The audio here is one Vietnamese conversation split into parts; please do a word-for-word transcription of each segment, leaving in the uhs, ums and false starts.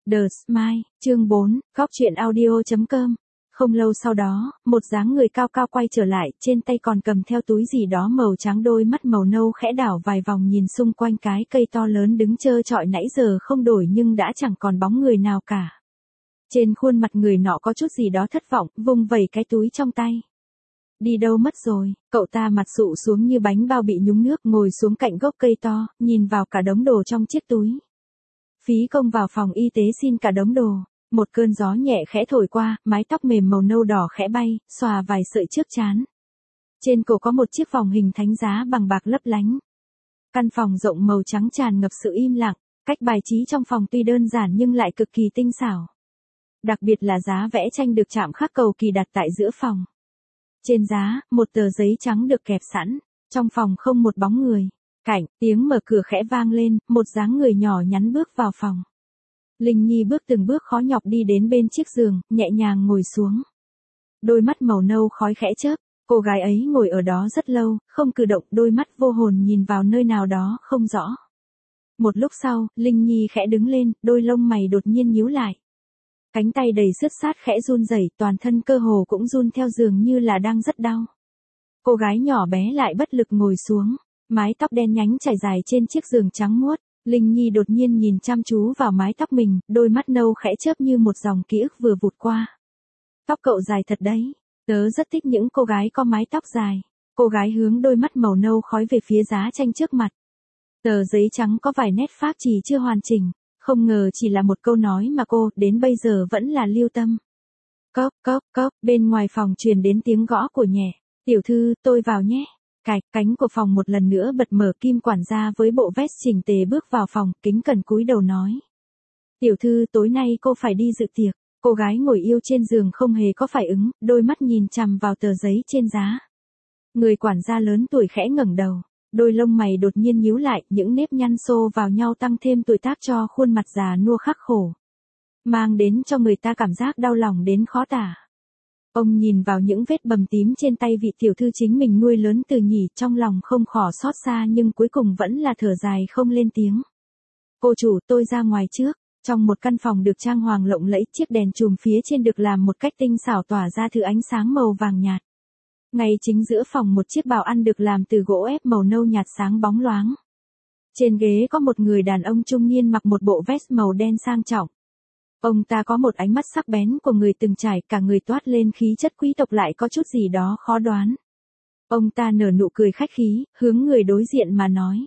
The Smile, chương bốn, Góc truyện audio.com. Không lâu sau đó, một dáng người cao cao quay trở lại, trên tay còn cầm theo túi gì đó màu trắng, đôi mắt màu nâu khẽ đảo vài vòng nhìn xung quanh cái cây to lớn đứng trơ trọi nãy giờ không đổi nhưng đã chẳng còn bóng người nào cả. Trên khuôn mặt người nọ có chút gì đó thất vọng, vung vẩy cái túi trong tay. Đi đâu mất rồi, cậu ta mặt sụ xuống như bánh bao bị nhúng nước, ngồi xuống cạnh gốc cây to, nhìn vào cả đống đồ trong chiếc túi. Phí công vào phòng y tế xin cả đống đồ. Một cơn gió nhẹ khẽ thổi qua, mái tóc mềm màu nâu đỏ khẽ bay, xòa vài sợi trước trán. Trên cổ có một chiếc vòng hình thánh giá bằng bạc lấp lánh. Căn phòng rộng màu trắng tràn ngập sự im lặng, cách bài trí trong phòng tuy đơn giản nhưng lại cực kỳ tinh xảo. Đặc biệt là giá vẽ tranh được chạm khắc cầu kỳ đặt tại giữa phòng. Trên giá, một tờ giấy trắng được kẹp sẵn, trong phòng không một bóng người. Cảnh, tiếng mở cửa khẽ vang lên, một dáng người nhỏ nhắn bước vào phòng. Linh Nhi bước từng bước khó nhọc đi đến bên chiếc giường, nhẹ nhàng ngồi xuống. Đôi mắt màu nâu khói khẽ chớp, cô gái ấy ngồi ở đó rất lâu, không cử động, đôi mắt vô hồn nhìn vào nơi nào đó không rõ. Một lúc sau, Linh Nhi khẽ đứng lên, đôi lông mày đột nhiên nhíu lại. Cánh tay đầy sướt sát khẽ run rẩy, toàn thân cơ hồ cũng run theo, dường như là đang rất đau. Cô gái nhỏ bé lại bất lực ngồi xuống, mái tóc đen nhánh trải dài trên chiếc giường trắng muốt. Linh Nhi đột nhiên nhìn chăm chú vào mái tóc mình, đôi mắt nâu khẽ chớp như một dòng ký ức vừa vụt qua. Tóc cậu dài thật đấy, tớ rất thích những cô gái có mái tóc dài. Cô gái hướng đôi mắt màu nâu khói về phía giá tranh trước mặt. Tờ giấy trắng có vài nét phác chỉ chưa hoàn chỉnh, không ngờ chỉ là một câu nói mà cô, đến bây giờ vẫn là lưu tâm. Cốc, cốc, cốc, bên ngoài phòng truyền đến tiếng gõ của nhẹ. Tiểu thư, tôi vào nhé. Cạch, cánh của phòng một lần nữa bật mở, Kim quản gia với bộ vest chỉnh tề bước vào phòng, kính cẩn cúi đầu nói. Tiểu thư, tối nay cô phải đi dự tiệc. Cô gái ngồi yêu trên giường không hề có phản ứng, đôi mắt nhìn chằm vào tờ giấy trên giá. Người quản gia lớn tuổi khẽ ngẩng đầu, đôi lông mày đột nhiên nhíu lại, những nếp nhăn xô vào nhau tăng thêm tuổi tác cho khuôn mặt già nua khắc khổ, mang đến cho người ta cảm giác đau lòng đến khó tả. Ông nhìn vào những vết bầm tím trên tay vị tiểu thư chính mình nuôi lớn từ nhỉ, trong lòng không khỏi xót xa nhưng cuối cùng vẫn là thở dài không lên tiếng. Cô chủ, tôi ra ngoài trước. Trong một căn phòng được trang hoàng lộng lẫy, chiếc đèn chùm phía trên được làm một cách tinh xảo tỏa ra thứ ánh sáng màu vàng nhạt. Ngay chính giữa phòng một chiếc bàn ăn được làm từ gỗ ép màu nâu nhạt sáng bóng loáng. Trên ghế có một người đàn ông trung niên mặc một bộ vest màu đen sang trọng. Ông ta có một ánh mắt sắc bén của người từng trải, cả người toát lên khí chất quý tộc lại có chút gì đó khó đoán. Ông ta nở nụ cười khách khí, hướng người đối diện mà nói.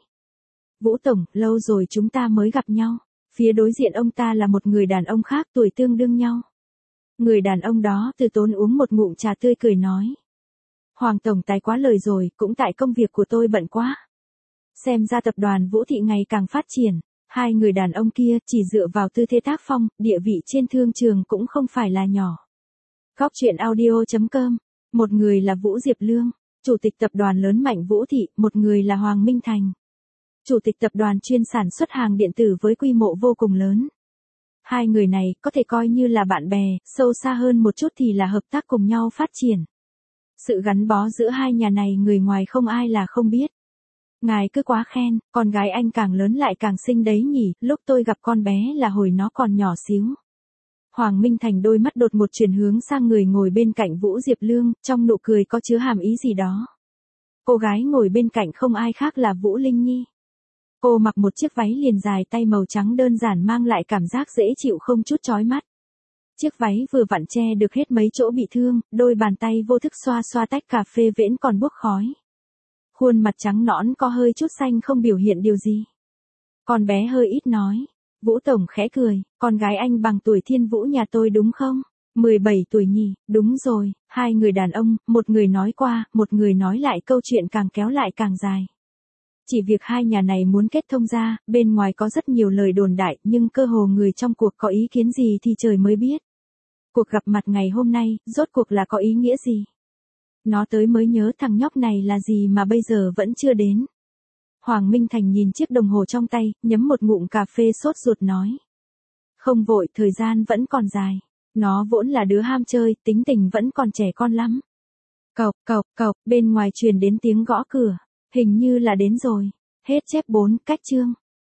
Vũ Tổng, lâu rồi chúng ta mới gặp nhau. Phía đối diện ông ta là một người đàn ông khác tuổi tương đương nhau. Người đàn ông đó từ tốn uống một ngụm trà tươi cười nói. Hoàng Tổng tài quá lời rồi, cũng tại công việc của tôi bận quá. Xem ra tập đoàn Vũ Thị ngày càng phát triển. Hai người đàn ông kia chỉ dựa vào tư thế tác phong, địa vị trên thương trường cũng không phải là nhỏ. Góc truyện audio.com. Một người là Vũ Diệp Lương, chủ tịch tập đoàn lớn Mạnh Vũ Thị, một người là Hoàng Minh Thành, chủ tịch tập đoàn chuyên sản xuất hàng điện tử với quy mô vô cùng lớn. Hai người này có thể coi như là bạn bè, sâu xa hơn một chút thì là hợp tác cùng nhau phát triển. Sự gắn bó giữa hai nhà này người ngoài không ai là không biết. Ngài cứ quá khen, con gái anh càng lớn lại càng xinh đấy nhỉ, lúc tôi gặp con bé là hồi nó còn nhỏ xíu. Hoàng Minh Thành đôi mắt đột một chuyển hướng sang người ngồi bên cạnh Vũ Diệp Lương, trong nụ cười có chứa hàm ý gì đó. Cô gái ngồi bên cạnh không ai khác là Vũ Linh Nhi. Cô mặc một chiếc váy liền dài tay màu trắng đơn giản mang lại cảm giác dễ chịu không chút chói mắt. Chiếc váy vừa vặn che được hết mấy chỗ bị thương, đôi bàn tay vô thức xoa xoa tách cà phê vẫn còn bốc khói. Khuôn mặt trắng nõn có hơi chút xanh không biểu hiện điều gì. Con bé hơi ít nói. Vũ Tổng khẽ cười, con gái anh bằng tuổi Thiên Vũ nhà tôi đúng không? mười bảy tuổi nhỉ, đúng rồi. Hai người đàn ông, một người nói qua, một người nói lại, câu chuyện càng kéo lại càng dài. Chỉ việc hai nhà này muốn kết thông ra, bên ngoài có rất nhiều lời đồn đại, nhưng cơ hồ người trong cuộc có ý kiến gì thì trời mới biết. Cuộc gặp mặt ngày hôm nay, rốt cuộc là có ý nghĩa gì? Nó tới mới nhớ thằng nhóc này là gì mà bây giờ vẫn chưa đến. Hoàng Minh Thành nhìn chiếc đồng hồ trong tay, nhấm một ngụm cà phê sốt ruột nói. Không vội, thời gian vẫn còn dài. Nó vốn là đứa ham chơi, tính tình vẫn còn trẻ con lắm. Cộc, cộc, cộc, bên ngoài truyền đến tiếng gõ cửa. Hình như là đến rồi. Hết chép bốn, cách chương.